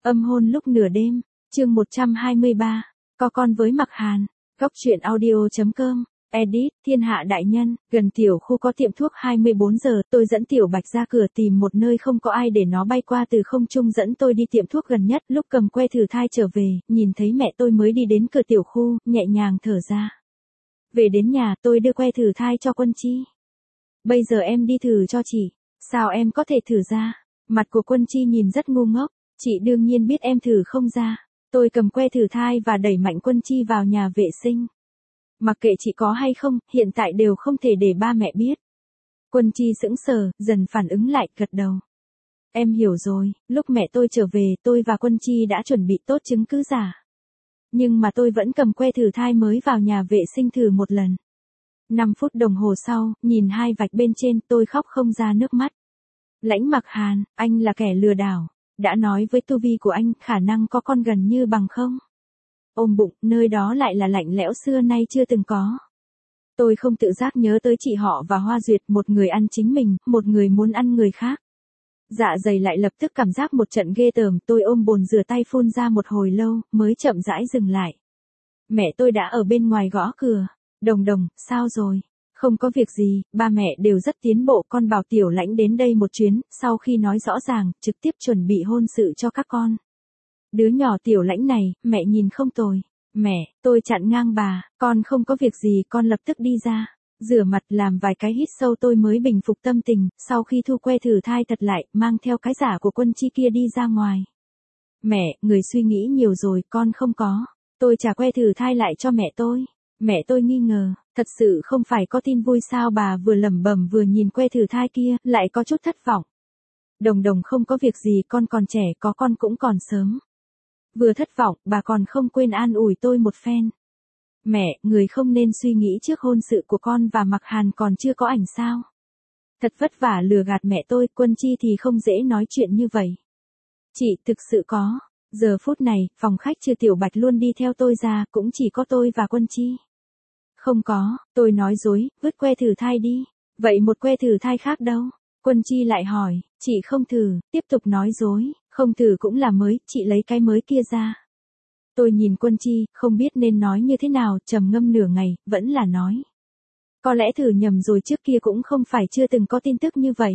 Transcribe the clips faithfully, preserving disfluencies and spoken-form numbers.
Âm hôn lúc nửa đêm, chương một trăm hai mươi ba, có con với Mặc Hàn, góc truyện audio.com, edit, thiên hạ đại nhân, gần tiểu khu có tiệm thuốc hai mươi bốn giờ, tôi dẫn Tiểu Bạch ra cửa tìm một nơi không có ai để nó bay qua từ không trung dẫn tôi đi tiệm thuốc gần nhất, lúc cầm que thử thai trở về, nhìn thấy mẹ tôi mới đi đến cửa tiểu khu, nhẹ nhàng thở ra. Về đến nhà, tôi đưa que thử thai cho Quân Chi. Bây giờ em đi thử cho chị, sao em có thể thử ra? Mặt của Quân Chi nhìn rất ngu ngốc. Chị đương nhiên biết em thử không ra. Tôi cầm que thử thai và đẩy mạnh Quân Chi vào nhà vệ sinh. Mặc kệ chị có hay không, hiện tại đều không thể để ba mẹ biết. Quân Chi sững sờ, dần phản ứng lại, gật đầu. Em hiểu rồi, lúc mẹ tôi trở về, tôi và Quân Chi đã chuẩn bị tốt chứng cứ giả. Nhưng mà tôi vẫn cầm que thử thai mới vào nhà vệ sinh thử một lần. năm phút đồng hồ sau, nhìn hai vạch bên trên, tôi khóc không ra nước mắt. Lãnh Mặc Hàn, anh là kẻ lừa đảo. Đã nói với tu vi của anh, khả năng có con gần như bằng không. Ôm bụng, nơi đó lại là lạnh lẽo xưa nay chưa từng có. Tôi không tự giác nhớ tới chị họ và Hoa Duyệt, một người ăn chính mình, một người muốn ăn người khác. Dạ dày lại lập tức cảm giác một trận ghê tởm, tôi ôm bồn rửa tay phun ra một hồi lâu, mới chậm rãi dừng lại. Mẹ tôi đã ở bên ngoài gõ cửa. Đồng Đồng, sao rồi? Không có việc gì, ba mẹ đều rất tiến bộ, con bảo Tiểu Lãnh đến đây một chuyến, sau khi nói rõ ràng, trực tiếp chuẩn bị hôn sự cho các con. Đứa nhỏ Tiểu Lãnh này, mẹ nhìn không tồi. Mẹ, tôi chặn ngang bà, con không có việc gì, con lập tức đi ra. Rửa mặt làm vài cái hít sâu tôi mới bình phục tâm tình, sau khi thu que thử thai thật lại, mang theo cái giả của Quân Chi kia đi ra ngoài. Mẹ, người suy nghĩ nhiều rồi, con không có. Tôi trả que thử thai lại cho mẹ tôi. Mẹ tôi nghi ngờ, thật sự không phải có tin vui sao? Bà vừa lẩm bẩm vừa nhìn que thử thai kia, lại có chút thất vọng. Đồng Đồng không có việc gì, con còn trẻ, có con cũng còn sớm. Vừa thất vọng, bà còn không quên an ủi tôi một phen. Mẹ, người không nên suy nghĩ trước hôn sự của con và Mặc Hàn còn chưa có ảnh sao? Thật vất vả lừa gạt mẹ tôi, Quân Chi thì không dễ nói chuyện như vậy. Chị, thực sự có. Giờ phút này, phòng khách trừ Tiểu Bạch luôn đi theo tôi ra, cũng chỉ có tôi và Quân Chi. Không có, tôi nói dối, vứt que thử thai đi. Vậy một que thử thai khác đâu? Quân Chi lại hỏi, chị không thử, tiếp tục nói dối, không thử cũng là mới, chị lấy cái mới kia ra. Tôi nhìn Quân Chi, không biết nên nói như thế nào, trầm ngâm nửa ngày, vẫn là nói. Có lẽ thử nhầm rồi, trước kia cũng không phải chưa từng có tin tức như vậy.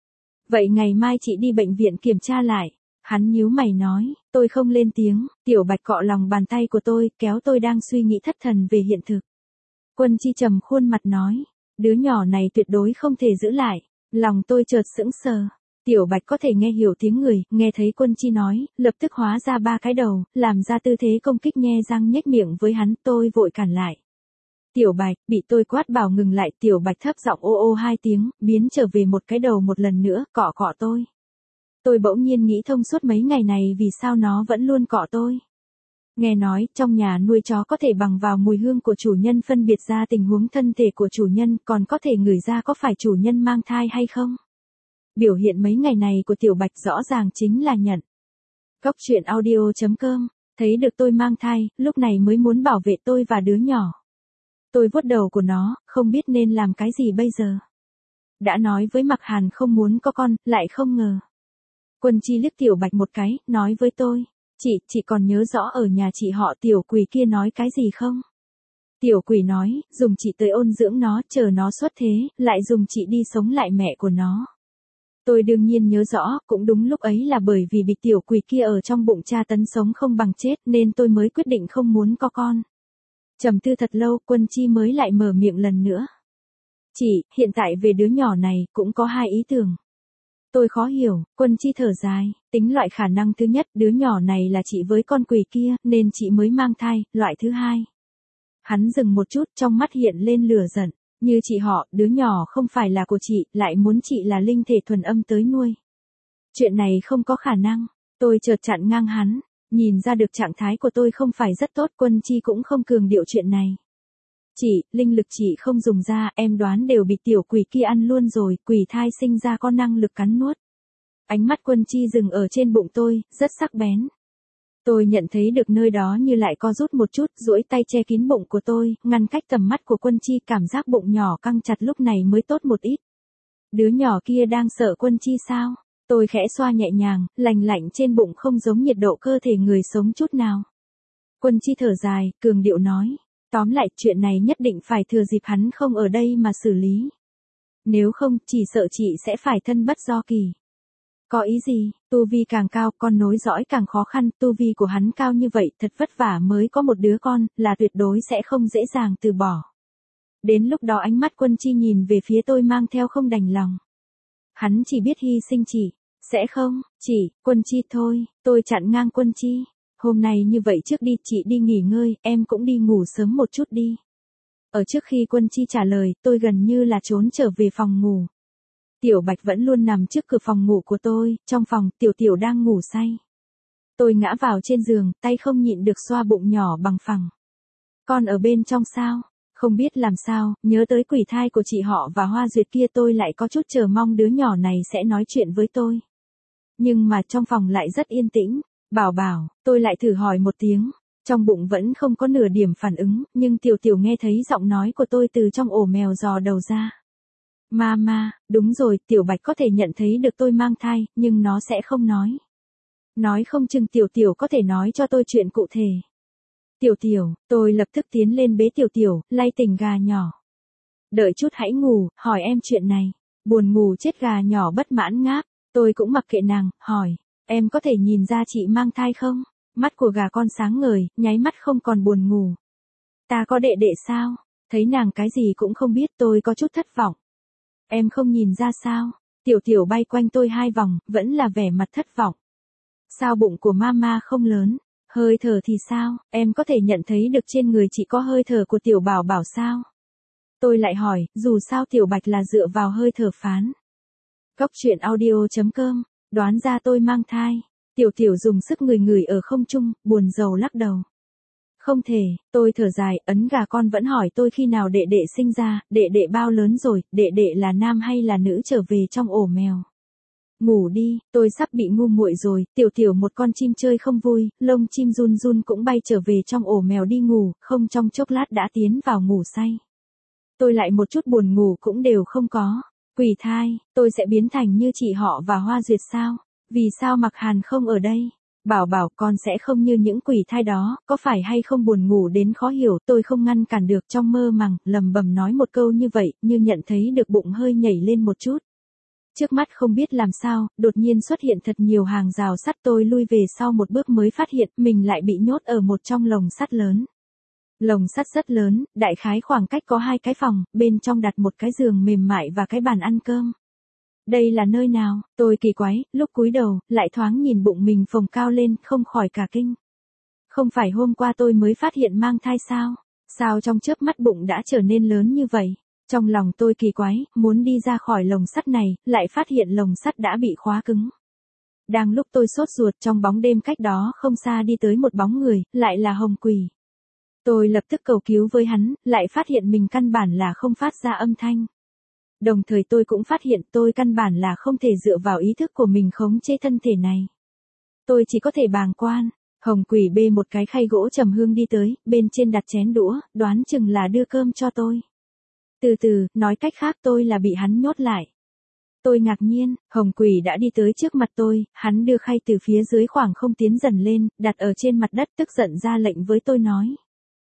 Vậy ngày mai chị đi bệnh viện kiểm tra lại. Hắn nhíu mày nói, tôi không lên tiếng, Tiểu Bạch cọ lòng bàn tay của tôi, kéo tôi đang suy nghĩ thất thần về hiện thực. Quân Chi trầm khuôn mặt nói, đứa nhỏ này tuyệt đối không thể giữ lại. Lòng tôi chợt sững sờ. Tiểu Bạch có thể nghe hiểu tiếng người, nghe thấy Quân Chi nói, lập tức hóa ra ba cái đầu, làm ra tư thế công kích nhe răng nhếch miệng với hắn, tôi vội cản lại. Tiểu Bạch, bị tôi quát bảo ngừng lại, Tiểu Bạch thấp giọng ô ô hai tiếng, biến trở về một cái đầu một lần nữa, cọ cọ tôi. Tôi bỗng nhiên nghĩ thông suốt mấy ngày này vì sao nó vẫn luôn cọ tôi. Nghe nói, trong nhà nuôi chó có thể bằng vào mùi hương của chủ nhân phân biệt ra tình huống thân thể của chủ nhân, còn có thể ngửi ra có phải chủ nhân mang thai hay không. Biểu hiện mấy ngày này của Tiểu Bạch rõ ràng chính là nhận. Góc truyện audio.com, thấy được tôi mang thai, lúc này mới muốn bảo vệ tôi và đứa nhỏ. Tôi vuốt đầu của nó, không biết nên làm cái gì bây giờ. Đã nói với Mặc Hàn không muốn có con, lại không ngờ. Quân Chi liếc Tiểu Bạch một cái, nói với tôi, chị, chị còn nhớ rõ ở nhà chị họ Tiểu Quỷ kia nói cái gì không? Tiểu Quỷ nói, dùng chị tới ôn dưỡng nó, chờ nó xuất thế, lại dùng chị đi sống lại mẹ của nó. Tôi đương nhiên nhớ rõ, cũng đúng lúc ấy là bởi vì bị Tiểu Quỷ kia ở trong bụng tra tấn sống không bằng chết nên tôi mới quyết định không muốn có con. Trầm tư thật lâu, Quân Chi mới lại mở miệng lần nữa. Chị, hiện tại về đứa nhỏ này, cũng có hai ý tưởng. Tôi khó hiểu, Quân Chi thở dài, tính loại khả năng thứ nhất, đứa nhỏ này là chị với con quỷ kia, nên chị mới mang thai, loại thứ hai. Hắn dừng một chút, trong mắt hiện lên lửa giận, như chị họ, đứa nhỏ không phải là của chị, lại muốn chị là linh thể thuần âm tới nuôi. Chuyện này không có khả năng, tôi chợt chặn ngang hắn, nhìn ra được trạng thái của tôi không phải rất tốt, Quân Chi cũng không cường điệu chuyện này. Chị, linh lực chị không dùng ra, em đoán đều bị Tiểu Quỷ kia ăn luôn rồi, quỷ thai sinh ra có năng lực cắn nuốt. Ánh mắt Quân Chi dừng ở trên bụng tôi, rất sắc bén. Tôi nhận thấy được nơi đó như lại co rút một chút, duỗi tay che kín bụng của tôi, ngăn cách tầm mắt của Quân Chi, cảm giác bụng nhỏ căng chặt lúc này mới tốt một ít. Đứa nhỏ kia đang sợ Quân Chi sao? Tôi khẽ xoa nhẹ nhàng, lành lạnh trên bụng không giống nhiệt độ cơ thể người sống chút nào. Quân Chi thở dài, cường điệu nói. Tóm lại, chuyện này nhất định phải thừa dịp hắn không ở đây mà xử lý. Nếu không, chỉ sợ chị sẽ phải thân bất do kỳ. Có ý gì, tu vi càng cao, con nối dõi càng khó khăn, tu vi của hắn cao như vậy, thật vất vả mới có một đứa con, là tuyệt đối sẽ không dễ dàng từ bỏ. Đến lúc đó ánh mắt Quân Chi nhìn về phía tôi mang theo không đành lòng. Hắn chỉ biết hy sinh chị, sẽ không, chỉ, Quân Chi thôi, tôi chặn ngang Quân Chi. Hôm nay như vậy trước đi, chị đi nghỉ ngơi, em cũng đi ngủ sớm một chút đi. Ở trước khi Quân Chi trả lời, tôi gần như là trốn trở về phòng ngủ. Tiểu Bạch vẫn luôn nằm trước cửa phòng ngủ của tôi, trong phòng, Tiểu Tiểu đang ngủ say. Tôi ngã vào trên giường, tay không nhịn được xoa bụng nhỏ bằng phẳng. Con ở bên trong sao? Không biết làm sao, nhớ tới quỷ thai của chị họ và Hoa Duyệt kia tôi lại có chút chờ mong đứa nhỏ này sẽ nói chuyện với tôi. Nhưng mà trong phòng lại rất yên tĩnh. Bảo bảo, tôi lại thử hỏi một tiếng. Trong bụng vẫn không có nửa điểm phản ứng, nhưng Tiểu Tiểu nghe thấy giọng nói của tôi từ trong ổ mèo dò đầu ra. Mama, đúng rồi, Tiểu Bạch có thể nhận thấy được tôi mang thai, nhưng nó sẽ không nói. Nói không chừng Tiểu Tiểu có thể nói cho tôi chuyện cụ thể. Tiểu Tiểu, tôi lập tức tiến lên bế Tiểu Tiểu, lay tỉnh gà nhỏ. Đợi chút hãy ngủ, hỏi em chuyện này. Buồn ngủ chết gà nhỏ bất mãn ngáp, tôi cũng mặc kệ nàng, hỏi. Em có thể nhìn ra chị mang thai không? Mắt của gà con sáng ngời, nháy mắt không còn buồn ngủ. Ta có đệ đệ sao? Thấy nàng cái gì cũng không biết tôi có chút thất vọng. Em không nhìn ra sao? Tiểu Tiểu bay quanh tôi hai vòng, vẫn là vẻ mặt thất vọng. Sao bụng của mama không lớn? Hơi thở thì sao? Em có thể nhận thấy được trên người chị có hơi thở của Tiểu Bảo Bảo sao? Tôi lại hỏi, dù sao Tiểu Bạch là dựa vào hơi thở phán. Góc truyện audio chấm com, đoán ra tôi mang thai. Tiểu Tiểu dùng sức người người ở không trung, buồn rầu lắc đầu. Không thể, tôi thở dài, ấn gà con vẫn hỏi tôi khi nào đệ đệ sinh ra, đệ đệ bao lớn rồi, đệ đệ là nam hay là nữ trở về trong ổ mèo. Ngủ đi, tôi sắp bị ngu muội rồi, Tiểu Tiểu một con chim chơi không vui, lông chim run run cũng bay trở về trong ổ mèo đi ngủ, không trong chốc lát đã tiến vào ngủ say. Tôi lại một chút buồn ngủ cũng đều không có. Quỷ thai, tôi sẽ biến thành như chị họ và Hoa Duyệt sao? Vì sao Mặc Hàn không ở đây? Bảo bảo con sẽ không như những quỷ thai đó, có phải hay không buồn ngủ đến khó hiểu, tôi không ngăn cản được trong mơ màng, lầm bầm nói một câu như vậy, như nhận thấy được bụng hơi nhảy lên một chút. Trước mắt không biết làm sao, đột nhiên xuất hiện thật nhiều hàng rào sắt, tôi lui về sau một bước mới phát hiện mình lại bị nhốt ở một trong lồng sắt lớn. Lồng sắt rất lớn, đại khái khoảng cách có hai cái phòng, bên trong đặt một cái giường mềm mại và cái bàn ăn cơm. Đây là nơi nào? Tôi kỳ quái, lúc cúi đầu, lại thoáng nhìn bụng mình phồng cao lên, không khỏi cả kinh. Không phải hôm qua tôi mới phát hiện mang thai sao? Sao trong chớp mắt bụng đã trở nên lớn như vậy? Trong lòng tôi kỳ quái, muốn đi ra khỏi lồng sắt này, lại phát hiện lồng sắt đã bị khóa cứng. Đang lúc tôi sốt ruột, trong bóng đêm cách đó không xa đi tới một bóng người, lại là Hồng Quỷ. Tôi lập tức cầu cứu với hắn, lại phát hiện mình căn bản là không phát ra âm thanh. Đồng thời tôi cũng phát hiện tôi căn bản là không thể dựa vào ý thức của mình khống chế thân thể này. Tôi chỉ có thể bàng quan. Hồng Quỷ bê một cái khay gỗ trầm hương đi tới, bên trên đặt chén đũa, đoán chừng là đưa cơm cho tôi. Từ từ, nói cách khác tôi là bị hắn nhốt lại. Tôi ngạc nhiên, Hồng Quỷ đã đi tới trước mặt tôi, hắn đưa khay từ phía dưới khoảng không tiến dần lên, đặt ở trên mặt đất, tức giận ra lệnh với tôi nói.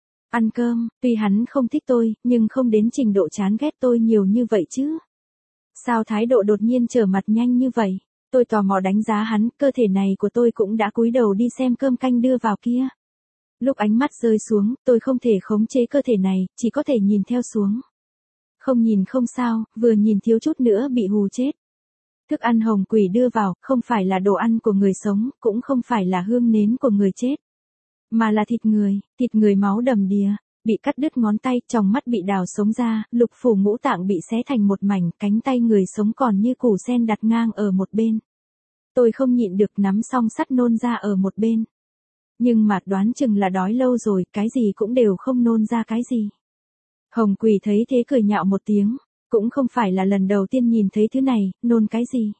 Ăn cơm, tuy hắn không thích tôi, nhưng không đến trình độ chán ghét tôi nhiều như vậy chứ. Sao thái độ đột nhiên trở mặt nhanh như vậy? Tôi tò mò đánh giá hắn, cơ thể này của tôi cũng đã cúi đầu đi xem cơm canh đưa vào kia. Lúc ánh mắt rơi xuống, tôi không thể khống chế cơ thể này, chỉ có thể nhìn theo xuống. Không nhìn không sao, vừa nhìn thiếu chút nữa bị hù chết. Thức ăn Hồng Quỷ đưa vào, không phải là đồ ăn của người sống, cũng không phải là hương nến của người chết. Mà là thịt người, thịt người máu đầm đìa, bị cắt đứt ngón tay, trong mắt bị đào sống ra, lục phủ ngũ tạng bị xé thành một mảnh, cánh tay người sống còn như củ sen đặt ngang ở một bên. Tôi không nhịn được nắm song sắt nôn ra ở một bên. Nhưng mà đoán chừng là đói lâu rồi, cái gì cũng đều không nôn ra cái gì. Hồng Quỷ thấy thế cười nhạo một tiếng, cũng không phải là lần đầu tiên nhìn thấy thứ này, nôn cái gì.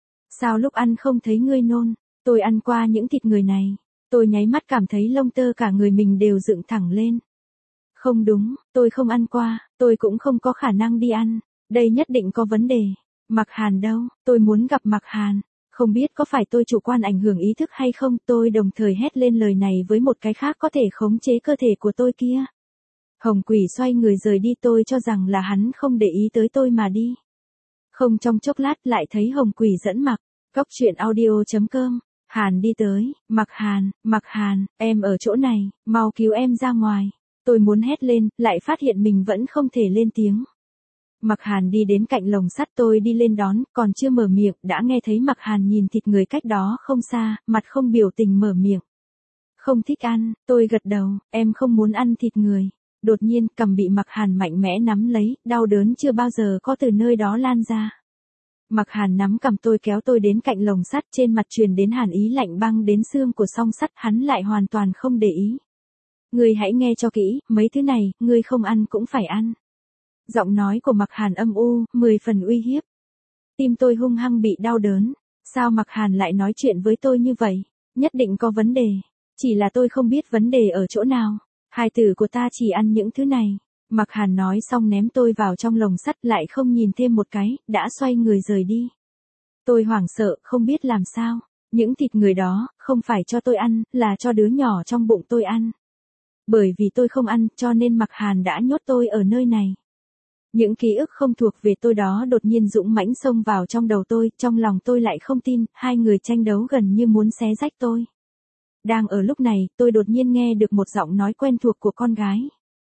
Sao lúc ăn không thấy ngươi nôn, tôi ăn qua những thịt người này. Tôi nháy mắt cảm thấy lông tơ cả người mình đều dựng thẳng lên. Không đúng, tôi không ăn qua, tôi cũng không có khả năng đi ăn, đây nhất định có vấn đề. Mặc Hàn đâu, tôi muốn gặp Mặc Hàn. Không biết có phải tôi chủ quan ảnh hưởng ý thức hay không, tôi đồng thời hét lên lời này với một cái khác có thể khống chế cơ thể của tôi kia. Hồng Quỷ xoay người rời đi, tôi cho rằng là hắn không để ý tới tôi mà đi. Không trong chốc lát lại thấy Hồng Quỷ dẫn Mặc. Cóc truyện audio chấm com. Hàn đi tới, Mặc Hàn, Mặc Hàn, em ở chỗ này, mau cứu em ra ngoài. Tôi muốn hét lên, lại phát hiện mình vẫn không thể lên tiếng. Mặc Hàn đi đến cạnh lồng sắt, tôi đi lên đón, còn chưa mở miệng, đã nghe thấy Mặc Hàn nhìn thịt người cách đó không xa, mặt không biểu tình mở miệng. Không thích ăn, tôi gật đầu, em không muốn ăn thịt người. Đột nhiên, cằm bị Mặc Hàn mạnh mẽ nắm lấy, đau đớn chưa bao giờ có từ nơi đó lan ra. Mặc Hàn nắm cằm tôi kéo tôi đến cạnh lồng sắt, trên mặt truyền đến hàn ý lạnh băng đến xương của song sắt, hắn lại hoàn toàn không để ý. Ngươi hãy nghe cho kỹ, mấy thứ này, ngươi không ăn cũng phải ăn. Giọng nói của Mặc Hàn âm u, mười phần uy hiếp. Tim tôi hung hăng bị đau đớn. Sao Mặc Hàn lại nói chuyện với tôi như vậy? Nhất định có vấn đề. Chỉ là tôi không biết vấn đề ở chỗ nào. Hài tử của ta chỉ ăn những thứ này. Mặc Hàn nói xong ném tôi vào trong lồng sắt, lại không nhìn thêm một cái, đã xoay người rời đi. Tôi hoảng sợ, không biết làm sao. Những thịt người đó, không phải cho tôi ăn, là cho đứa nhỏ trong bụng tôi ăn. Bởi vì tôi không ăn, cho nên Mặc Hàn đã nhốt tôi ở nơi này. Những ký ức không thuộc về tôi đó đột nhiên dũng mãnh xông vào trong đầu tôi, trong lòng tôi lại không tin, hai người tranh đấu gần như muốn xé rách tôi. Đang ở lúc này, tôi đột nhiên nghe được một giọng nói quen thuộc của con gái.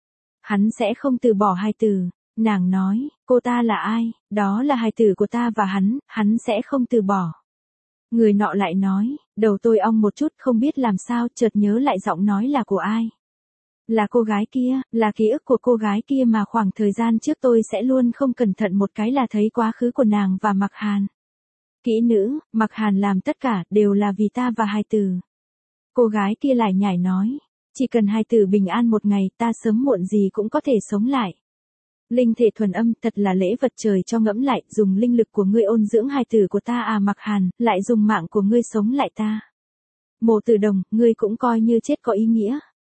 Hắn sẽ không từ bỏ hài tử, nàng nói, cô ta là ai, đó là hài tử của ta và hắn, hắn sẽ không từ bỏ. Người nọ lại nói, đầu tôi ong một chút, không biết làm sao, chợt nhớ lại giọng nói là của ai. Là cô gái kia, là ký ức của cô gái kia mà khoảng thời gian trước tôi sẽ luôn không cẩn thận một cái là thấy quá khứ của nàng và Mặc Hàn. Kỹ nữ, Mặc Hàn làm tất cả, đều là vì ta và hài tử. Cô gái kia lại nhảy nói, chỉ cần hài tử bình an một ngày, ta sớm muộn gì cũng có thể sống lại. Linh thể thuần âm, thật là lễ vật trời cho, ngẫm lại, dùng linh lực của ngươi ôn dưỡng hài tử của ta à Mặc Hàn, lại dùng mạng của ngươi sống lại ta. Mộ Tử Đồng, ngươi cũng coi như chết có ý nghĩa.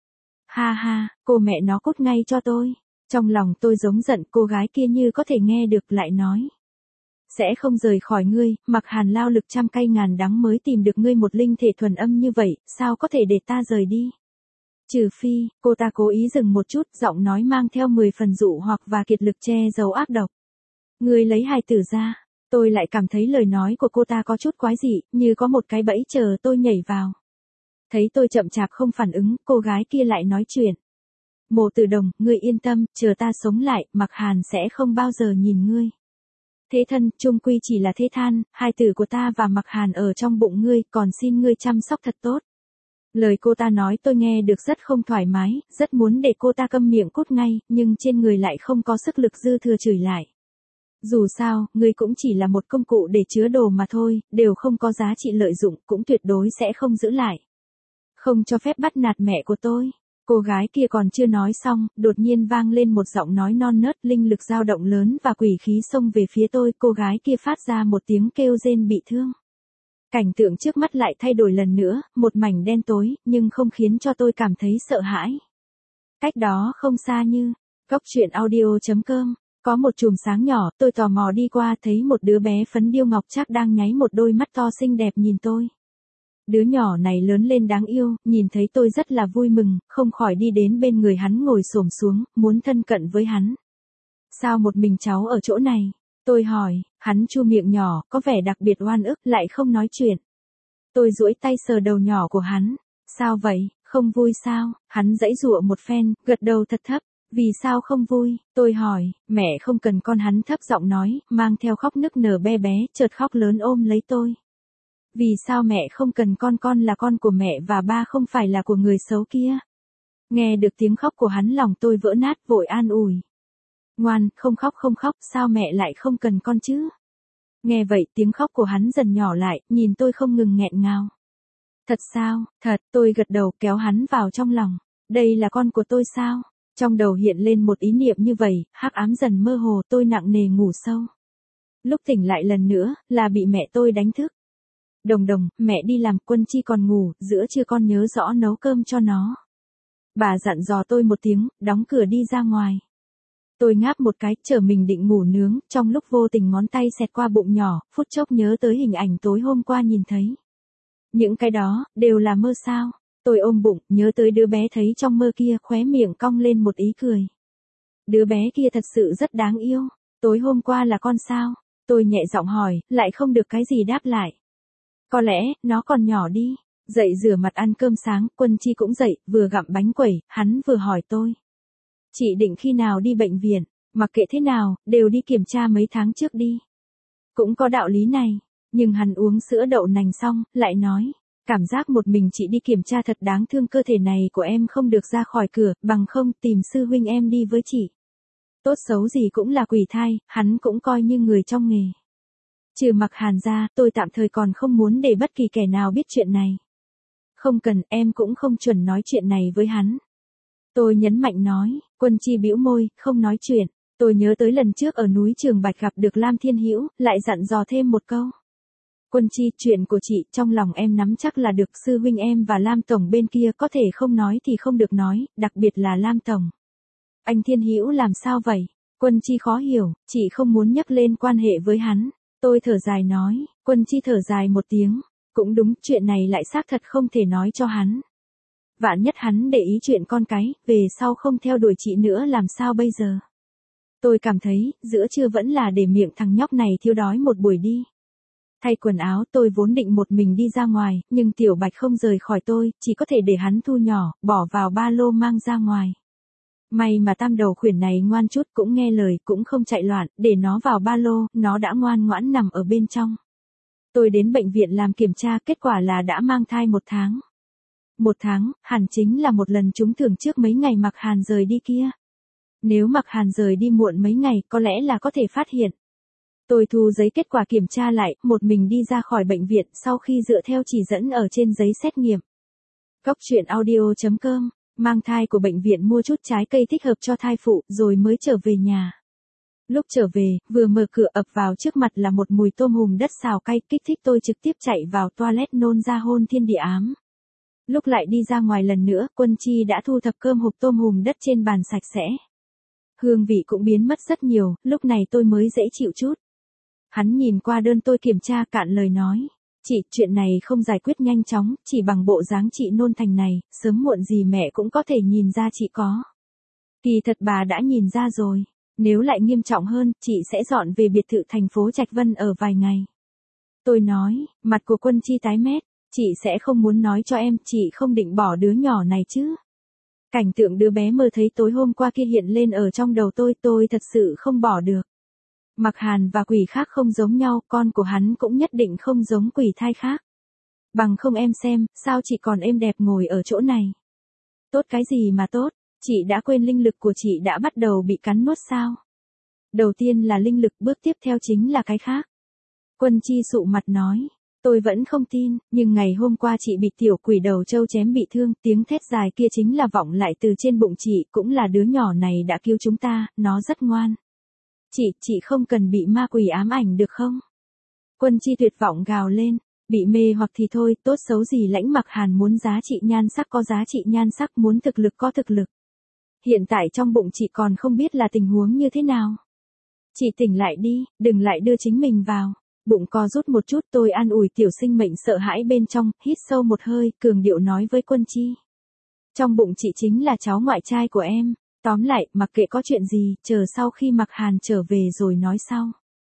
Ha ha, cô mẹ nó cút ngay cho tôi. Trong lòng tôi giống giận, cô gái kia như có thể nghe được lại nói. Sẽ không rời khỏi ngươi, Mặc Hàn lao lực trăm cay ngàn đắng mới tìm được ngươi một linh thể thuần âm như vậy, sao có thể để ta rời đi. Trừ phi, cô ta cố ý dừng một chút, giọng nói mang theo mười phần dụ hoặc và kiệt lực che giấu ác độc. Ngươi lấy hài tử ra, tôi lại cảm thấy lời nói của cô ta có chút quái dị, như có một cái bẫy chờ tôi nhảy vào. Thấy tôi chậm chạp không phản ứng, cô gái kia lại nói chuyện. Mộ Tử Đồng, ngươi yên tâm, chờ ta sống lại, Mặc Hàn sẽ không bao giờ nhìn ngươi. Thế thân, chung quy chỉ là thế than, hài tử của ta và Mặc Hàn ở trong bụng ngươi, còn xin ngươi chăm sóc thật tốt. Lời cô ta nói tôi nghe được rất không thoải mái, rất muốn để cô ta câm miệng cút ngay, nhưng trên người lại không có sức lực dư thừa chửi lại. Dù sao, ngươi cũng chỉ là một công cụ để chứa đồ mà thôi, đều không có giá trị lợi dụng, cũng tuyệt đối sẽ không giữ lại. Không cho phép bắt nạt mẹ của tôi. Cô gái kia còn chưa nói xong, đột nhiên vang lên một giọng nói non nớt, linh lực dao động lớn và quỷ khí xông về phía tôi, cô gái kia phát ra một tiếng kêu rên bị thương. Cảnh tượng trước mắt lại thay đổi lần nữa, một mảnh đen tối, nhưng không khiến cho tôi cảm thấy sợ hãi. Cách đó không xa như, cóc truyện audio chấm com, có một chùm sáng nhỏ, tôi tò mò đi qua thấy một đứa bé phấn điêu ngọc trác đang nháy một đôi mắt to xinh đẹp nhìn tôi. Đứa nhỏ này lớn lên đáng yêu, nhìn thấy tôi rất là vui mừng, không khỏi đi đến bên người hắn ngồi xổm xuống, muốn thân cận với hắn. Sao một mình cháu ở chỗ này? Tôi hỏi, hắn chu miệng nhỏ, có vẻ đặc biệt oan ức, lại không nói chuyện. Tôi duỗi tay sờ đầu nhỏ của hắn. Sao vậy, không vui sao? Hắn giãy giụa một phen, gật đầu thật thấp. Vì sao không vui? Tôi hỏi, mẹ không cần con, hắn thấp giọng nói, mang theo khóc nức nở be bé, chợt khóc lớn ôm lấy tôi. Vì sao mẹ không cần con, con là con của mẹ và ba không phải là của người xấu kia. Nghe được tiếng khóc của hắn lòng tôi vỡ nát, vội an ủi. Ngoan, không khóc không khóc, sao mẹ lại không cần con chứ? Nghe vậy tiếng khóc của hắn dần nhỏ lại, nhìn tôi không ngừng nghẹn ngào. Thật sao, thật, tôi gật đầu kéo hắn vào trong lòng. Đây là con của tôi sao? Trong đầu hiện lên một ý niệm như vậy, hắc ám dần mơ hồ, tôi nặng nề ngủ sâu. Lúc tỉnh lại lần nữa, là bị mẹ tôi đánh thức. Đồng Đồng, mẹ đi làm, Quân Chi còn ngủ, giữa trưa con nhớ rõ nấu cơm cho nó. Bà dặn dò tôi một tiếng, đóng cửa đi ra ngoài. Tôi ngáp một cái, chờ mình định ngủ nướng, trong lúc vô tình ngón tay xẹt qua bụng nhỏ, phút chốc nhớ tới hình ảnh tối hôm qua nhìn thấy. Những cái đó, đều là mơ sao? Tôi ôm bụng, nhớ tới đứa bé thấy trong mơ kia, khóe miệng cong lên một ý cười. Đứa bé kia thật sự rất đáng yêu. Tối hôm qua là con sao? Tôi nhẹ giọng hỏi, lại không được cái gì đáp lại. Có lẽ, nó còn nhỏ đi. Dậy rửa mặt ăn cơm sáng, Quân Chi cũng dậy, vừa gặm bánh quẩy, hắn vừa hỏi tôi. Chị định khi nào đi bệnh viện? Mặc kệ thế nào, đều đi kiểm tra mấy tháng trước đi. Cũng có đạo lý này, nhưng hắn uống sữa đậu nành xong, lại nói. Cảm giác một mình chị đi kiểm tra thật đáng thương, cơ thể này của em không được ra khỏi cửa, bằng không tìm sư huynh em đi với chị. Tốt xấu gì cũng là quỷ thai, hắn cũng coi như người trong nghề. Trừ Mặc Hàn ra, tôi tạm thời còn không muốn để bất kỳ kẻ nào biết chuyện này. Không cần, em cũng không chuẩn nói chuyện này với hắn. Tôi nhấn mạnh nói, Quân Chi bĩu môi, không nói chuyện. Tôi nhớ tới lần trước ở núi Trường Bạch gặp được Lam Thiên Hữu, lại dặn dò thêm một câu. Quân Chi, chuyện của chị, trong lòng em nắm chắc là được, sư huynh em và Lam Tổng bên kia có thể không nói thì không được nói, đặc biệt là Lam Tổng. Anh Thiên Hữu làm sao vậy? Quân Chi khó hiểu, chị không muốn nhắc lên quan hệ với hắn. Tôi thở dài nói, Quân Chi thở dài một tiếng. Cũng đúng, chuyện này lại xác thật không thể nói cho hắn. Vạn nhất hắn để ý chuyện con cái, về sau không theo đuổi chị nữa làm sao bây giờ? Tôi cảm thấy, giữa trưa vẫn là để miệng thằng nhóc này thiếu đói một buổi đi. Thay quần áo, tôi vốn định một mình đi ra ngoài, nhưng Tiểu Bạch không rời khỏi tôi, chỉ có thể để hắn thu nhỏ, bỏ vào ba lô mang ra ngoài. May mà tam đầu khuyển này ngoan chút, cũng nghe lời, cũng không chạy loạn, để nó vào ba lô, nó đã ngoan ngoãn nằm ở bên trong. Tôi đến bệnh viện làm kiểm tra, kết quả là đã mang thai một tháng. Một tháng, hẳn chính là một lần trúng thưởng trước mấy ngày Mặc Hàn rời đi kia. Nếu Mặc Hàn rời đi muộn mấy ngày, có lẽ là có thể phát hiện. Tôi thu giấy kết quả kiểm tra lại, một mình đi ra khỏi bệnh viện sau khi dựa theo chỉ dẫn ở trên giấy xét nghiệm. Góc truyện audio chấm com, mang thai của bệnh viện mua chút trái cây thích hợp cho thai phụ, rồi mới trở về nhà. Lúc trở về, vừa mở cửa ập vào trước mặt là một mùi tôm hùm đất xào cay, kích thích tôi trực tiếp chạy vào toilet nôn ra hôn thiên địa ám. Lúc lại đi ra ngoài lần nữa, Quân Chi đã thu thập cơm hộp tôm hùm đất trên bàn sạch sẽ. Hương vị cũng biến mất rất nhiều, lúc này tôi mới dễ chịu chút. Hắn nhìn qua đơn tôi kiểm tra, cạn lời nói. Chị, chuyện này không giải quyết nhanh chóng, chỉ bằng bộ dáng chị nôn thành này, sớm muộn gì mẹ cũng có thể nhìn ra chị có. Kỳ thật bà đã nhìn ra rồi. Nếu lại nghiêm trọng hơn, chị sẽ dọn về biệt thự thành phố Trạch Vân ở vài ngày. Tôi nói, mặt của Quân Chi tái mét, chị sẽ không muốn nói cho em, chị không định bỏ đứa nhỏ này chứ. Cảnh tượng đứa bé mơ thấy tối hôm qua kia hiện lên ở trong đầu tôi, tôi thật sự không bỏ được. Mặc Hàn và quỷ khác không giống nhau, con của hắn cũng nhất định không giống quỷ thai khác. Bằng không em xem, sao chị còn êm đẹp ngồi ở chỗ này. Tốt cái gì mà tốt, chị đã quên linh lực của chị đã bắt đầu bị cắn nuốt sao? Đầu tiên là linh lực, bước tiếp theo chính là cái khác. Quân Chi sụ mặt nói, tôi vẫn không tin, nhưng ngày hôm qua chị bị tiểu quỷ đầu trâu chém bị thương, tiếng thét dài kia chính là vọng lại từ trên bụng chị, cũng là đứa nhỏ này đã cứu chúng ta, nó rất ngoan. Chị, chị không cần bị ma quỷ ám ảnh được không? Quân Chi tuyệt vọng gào lên, bị mê hoặc thì thôi, tốt xấu gì Lãnh Mặc Hàn muốn giá trị nhan sắc có giá trị nhan sắc, muốn thực lực có thực lực. Hiện tại trong bụng chị còn không biết là tình huống như thế nào. Chị tỉnh lại đi, đừng lại đưa chính mình vào. Bụng co rút một chút, tôi an ủi tiểu sinh mệnh sợ hãi bên trong, hít sâu một hơi, cường điệu nói với Quân Chi. Trong bụng chị chính là cháu ngoại trai của em. Tóm lại, mặc kệ có chuyện gì, chờ sau khi Mặc Hàn trở về rồi nói sau.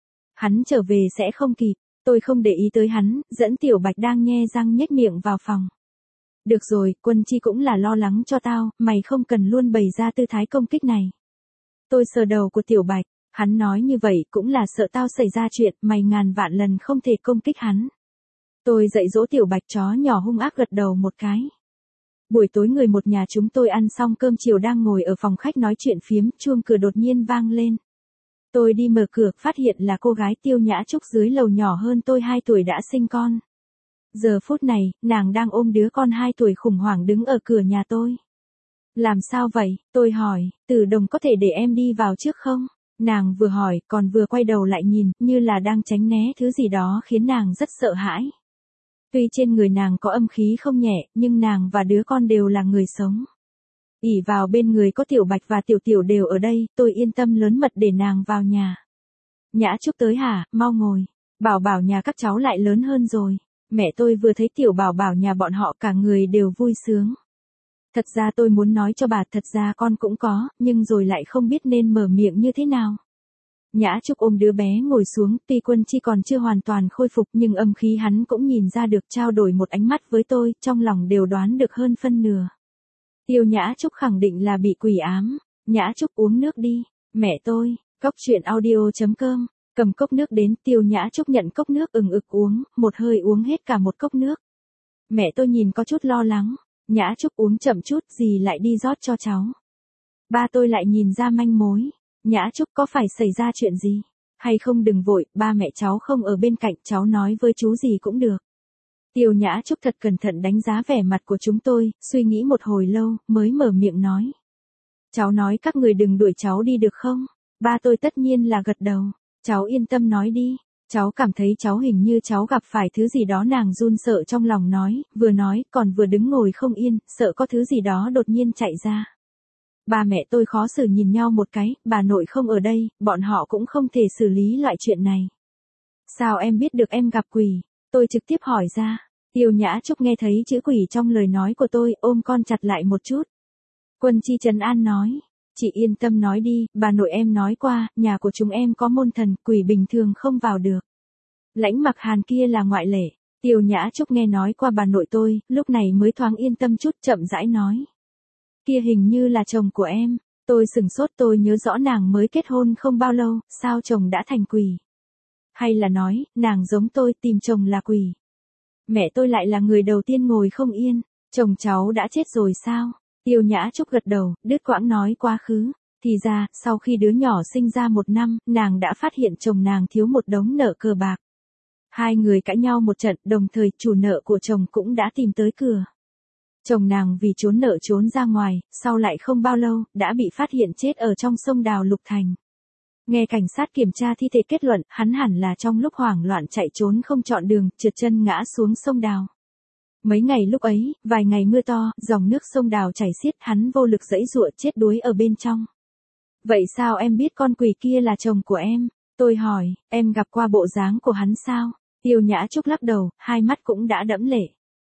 Hắn trở về sẽ không kịp, tôi không để ý tới hắn, dẫn Tiểu Bạch đang nhe răng nhếch miệng vào phòng. Được rồi, Quân Chi cũng là lo lắng cho tao, mày không cần luôn bày ra tư thái công kích này. Tôi sờ đầu của Tiểu Bạch, hắn nói như vậy cũng là sợ tao xảy ra chuyện, mày ngàn vạn lần không thể công kích hắn. Tôi dạy dỗ Tiểu Bạch chó nhỏ hung ác gật đầu một cái. Buổi tối người một nhà chúng tôi ăn xong cơm chiều đang ngồi ở phòng khách nói chuyện phiếm, chuông cửa đột nhiên vang lên. Tôi đi mở cửa, phát hiện là cô gái Tiêu Nhã Trúc dưới lầu nhỏ hơn tôi hai tuổi đã sinh con. Giờ phút này, nàng đang ôm đứa con hai tuổi khủng hoảng đứng ở cửa nhà tôi. Làm sao vậy? Tôi hỏi, Tử Đồng có thể để em đi vào trước không? Nàng vừa hỏi, còn vừa quay đầu lại nhìn, như là đang tránh né thứ gì đó khiến nàng rất sợ hãi. Tuy trên người nàng có âm khí không nhẹ, nhưng nàng và đứa con đều là người sống. ỷ vào bên người có Tiểu Bạch và Tiểu Tiểu đều ở đây, tôi yên tâm lớn mật để nàng vào nhà. Nhã Trúc tới hả, mau ngồi. Bảo Bảo nhà các cháu lại lớn hơn rồi. Mẹ tôi vừa thấy Tiểu Bảo Bảo nhà bọn họ cả người đều vui sướng. Thật ra tôi muốn nói cho bà, thật ra con cũng có, nhưng rồi lại không biết nên mở miệng như thế nào. Nhã Trúc ôm đứa bé ngồi xuống, tuy Quân Chi còn chưa hoàn toàn khôi phục nhưng âm khí hắn cũng nhìn ra được, trao đổi một ánh mắt với tôi, trong lòng đều đoán được hơn phân nửa. Tiêu Nhã Trúc khẳng định là bị quỷ ám. Nhã Trúc uống nước đi. Mẹ tôi, cốc truyện audio chấm com, cầm cốc nước đến, Tiêu Nhã Trúc nhận cốc nước ừng ực uống, một hơi uống hết cả một cốc nước. Mẹ tôi nhìn có chút lo lắng. Nhã Trúc uống chậm chút, dì lại đi rót cho cháu. Ba tôi lại nhìn ra manh mối. Nhã Trúc có phải xảy ra chuyện gì? Hay không đừng vội, ba mẹ cháu không ở bên cạnh, cháu nói với chú gì cũng được. Tiêu Nhã Trúc thật cẩn thận đánh giá vẻ mặt của chúng tôi, suy nghĩ một hồi lâu, mới mở miệng nói. Cháu nói các người đừng đuổi cháu đi được không? Ba tôi tất nhiên là gật đầu. Cháu yên tâm nói đi. Cháu cảm thấy cháu hình như cháu gặp phải thứ gì đó, nàng run sợ trong lòng nói, vừa nói, còn vừa đứng ngồi không yên, sợ có thứ gì đó đột nhiên chạy ra. Ba mẹ tôi khó xử nhìn nhau một cái, bà nội không ở đây, bọn họ cũng không thể xử lý loại chuyện này. Sao em biết được em gặp quỷ? Tôi trực tiếp hỏi ra. Tiêu Nhã Trúc nghe thấy chữ quỷ trong lời nói của tôi, ôm con chặt lại một chút. Quân Chi trấn an nói. Chị yên tâm nói đi, bà nội em nói qua, nhà của chúng em có môn thần, quỷ bình thường không vào được. Lãnh Mặc Hàn kia là ngoại lệ. Tiêu Nhã Trúc nghe nói qua bà nội tôi, lúc này mới thoáng yên tâm chút, chậm rãi nói. Kia hình như là chồng của em. Tôi sừng sốt, tôi nhớ rõ nàng mới kết hôn không bao lâu, sao chồng đã thành quỷ? Hay là nói, nàng giống tôi, tìm chồng là quỷ? Mẹ tôi lại là người đầu tiên ngồi không yên. Chồng cháu đã chết rồi sao? Tiêu Nhã Trúc gật đầu, đứt quãng nói quá khứ. Thì ra, sau khi đứa nhỏ sinh ra một năm, nàng đã phát hiện chồng nàng thiếu một đống nợ cờ bạc. Hai người cãi nhau một trận, đồng thời chủ nợ của chồng cũng đã tìm tới cửa. Chồng nàng vì trốn nợ trốn ra ngoài, sau lại không bao lâu, đã bị phát hiện chết ở trong sông Đào Lục Thành. Nghe cảnh sát kiểm tra thi thể kết luận, hắn hẳn là trong lúc hoảng loạn chạy trốn không chọn đường, trượt chân ngã xuống sông Đào. Mấy ngày lúc ấy, vài ngày mưa to, dòng nước sông Đào chảy xiết, hắn vô lực giãy giụa chết đuối ở bên trong. Vậy sao em biết con quỷ kia là chồng của em? Tôi hỏi, em gặp qua bộ dáng của hắn sao? Tiêu Nhã Trúc lắc đầu, hai mắt cũng đã đẫm lệ.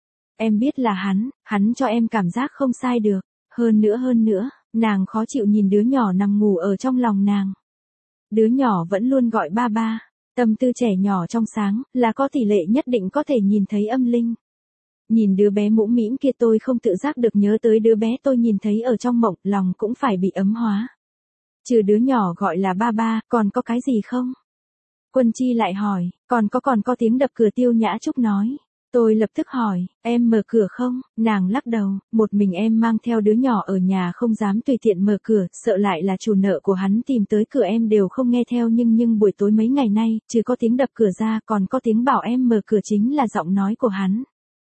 Em biết là hắn, hắn cho em cảm giác không sai được. Hơn nữa hơn nữa, nàng khó chịu nhìn đứa nhỏ nằm ngủ ở trong lòng nàng. Đứa nhỏ vẫn luôn gọi ba ba. Tâm tư trẻ nhỏ trong sáng, là có tỷ lệ nhất định có thể nhìn thấy âm linh. Nhìn đứa bé mũm mĩm kia, tôi không tự giác được nhớ tới đứa bé tôi nhìn thấy ở trong mộng, lòng cũng phải bị ấm hóa. Trừ đứa nhỏ gọi là ba ba, còn có cái gì không? Quân Chi lại hỏi, còn có còn có tiếng đập cửa. Tiêu Nhã Trúc nói. Tôi lập tức hỏi, em mở cửa không? Nàng lắc đầu, một mình em mang theo đứa nhỏ ở nhà không dám tùy tiện mở cửa, sợ lại là chủ nợ của hắn tìm tới cửa em đều không nghe theo, nhưng nhưng buổi tối mấy ngày nay, chứ có tiếng đập cửa ra, còn có tiếng bảo em mở cửa chính là giọng nói của hắn.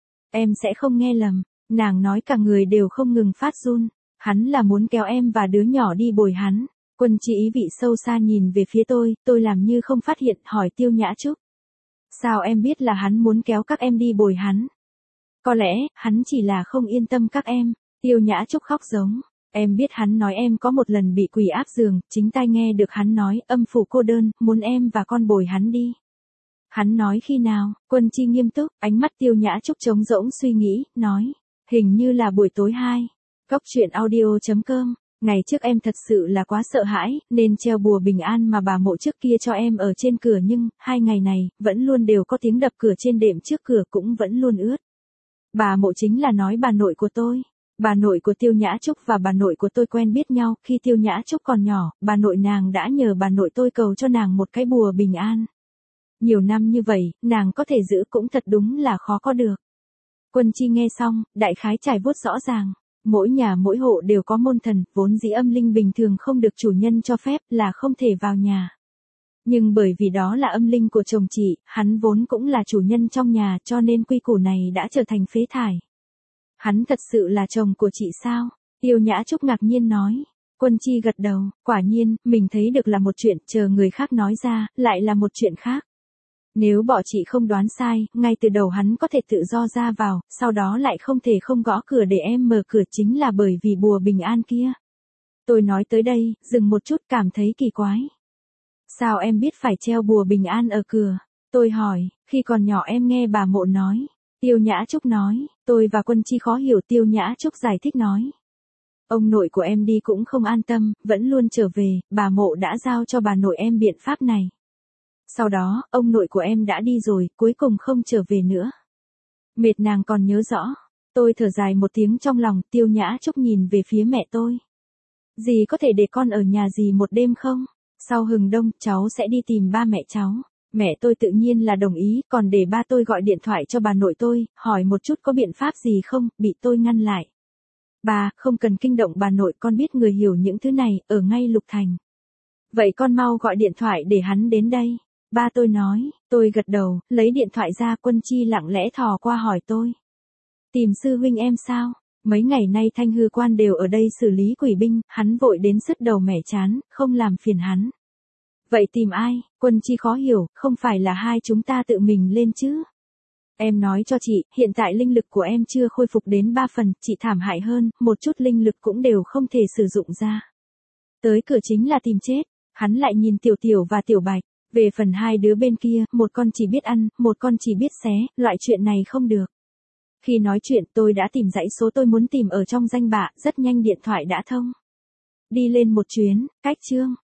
Em sẽ không nghe lầm. Nàng nói cả người đều không ngừng phát run. Hắn là muốn kéo em và đứa nhỏ đi bồi hắn. Quân Chi ý vị sâu xa nhìn về phía tôi, tôi làm như không phát hiện, hỏi Tiêu Nhã Trúc. Sao em biết là hắn muốn kéo các em đi bồi hắn? Có lẽ, hắn chỉ là không yên tâm các em. Tiêu Nhã Trúc khóc giống. Em biết hắn nói em có một lần bị quỷ áp giường, chính tai nghe được hắn nói, âm phủ cô đơn, muốn em và con bồi hắn đi. Hắn nói khi nào? Quân Chi nghiêm túc, ánh mắt Tiêu Nhã Trúc trống rỗng suy nghĩ, nói. Hình như là buổi tối hai. Cốc truyện audio chấm com. Ngày trước em thật sự là quá sợ hãi, nên treo bùa bình an mà bà mộ trước kia cho em ở trên cửa, nhưng, hai ngày này, vẫn luôn đều có tiếng đập cửa trên đệm trước cửa, cũng vẫn luôn ướt. Bà mộ chính là nói bà nội của tôi. Bà nội của Tiêu Nhã Trúc và bà nội của tôi quen biết nhau, khi Tiêu Nhã Trúc còn nhỏ, bà nội nàng đã nhờ bà nội tôi cầu cho nàng một cái bùa bình an. Nhiều năm như vậy, nàng có thể giữ cũng thật đúng là khó có được. Quân Chi nghe xong, đại khái trải vuốt rõ ràng. Mỗi nhà mỗi hộ đều có môn thần, vốn dĩ âm linh bình thường không được chủ nhân cho phép là không thể vào nhà. Nhưng bởi vì đó là âm linh của chồng chị, hắn vốn cũng là chủ nhân trong nhà, cho nên quy củ này đã trở thành phế thải. Hắn thật sự là chồng của chị sao? Tiêu Nhã Trúc ngạc nhiên nói. Quân Chi gật đầu, quả nhiên, mình thấy được là một chuyện, chờ người khác nói ra, lại là một chuyện khác. Nếu bọn chị không đoán sai, ngay từ đầu hắn có thể tự do ra vào, sau đó lại không thể không gõ cửa để em mở cửa chính là bởi vì bùa bình an kia. Tôi nói tới đây, dừng một chút cảm thấy kỳ quái. Sao em biết phải treo bùa bình an ở cửa? Tôi hỏi, khi còn nhỏ em nghe bà Mộ nói. Tiêu Nhã Trúc nói, tôi và Quân Chi khó hiểu. Tiêu Nhã Trúc giải thích nói. Ông nội của em đi cũng không an tâm, vẫn luôn trở về, bà Mộ đã giao cho bà nội em biện pháp này. Sau đó, ông nội của em đã đi rồi, cuối cùng không trở về nữa. Mệt nàng còn nhớ rõ. Tôi thở dài một tiếng trong lòng. Tiêu Nhã Trúc nhìn về phía mẹ tôi. Dì có thể để con ở nhà dì một đêm không? Sau hừng đông, cháu sẽ đi tìm ba mẹ cháu. Mẹ tôi tự nhiên là đồng ý, còn để ba tôi gọi điện thoại cho bà nội tôi, hỏi một chút có biện pháp gì không, bị tôi ngăn lại. Bà, không cần kinh động bà nội, con biết người hiểu những thứ này, ở ngay Lục Thành. Vậy con mau gọi điện thoại để hắn đến đây. Ba tôi nói, tôi gật đầu, lấy điện thoại ra. Quân Chi lặng lẽ thò qua hỏi tôi. Tìm sư huynh em sao? Mấy ngày nay Thanh Hư Quan đều ở đây xử lý quỷ binh, hắn vội đến sứt đầu mẻ chán, không làm phiền hắn. Vậy tìm ai? Quân Chi khó hiểu, không phải là hai chúng ta tự mình lên chứ? Em nói cho chị, hiện tại linh lực của em chưa khôi phục đến ba phần, chị thảm hại hơn, một chút linh lực cũng đều không thể sử dụng ra. Tới cửa chính là tìm chết, hắn lại nhìn Tiểu Tiểu và Tiểu Bạch, về phần hai đứa bên kia, một con chỉ biết ăn, một con chỉ biết xé, loại chuyện này không được. Khi nói chuyện tôi đã tìm dãy số tôi muốn tìm ở trong danh bạ, rất nhanh điện thoại đã thông. Đi lên một chuyến, cách Trương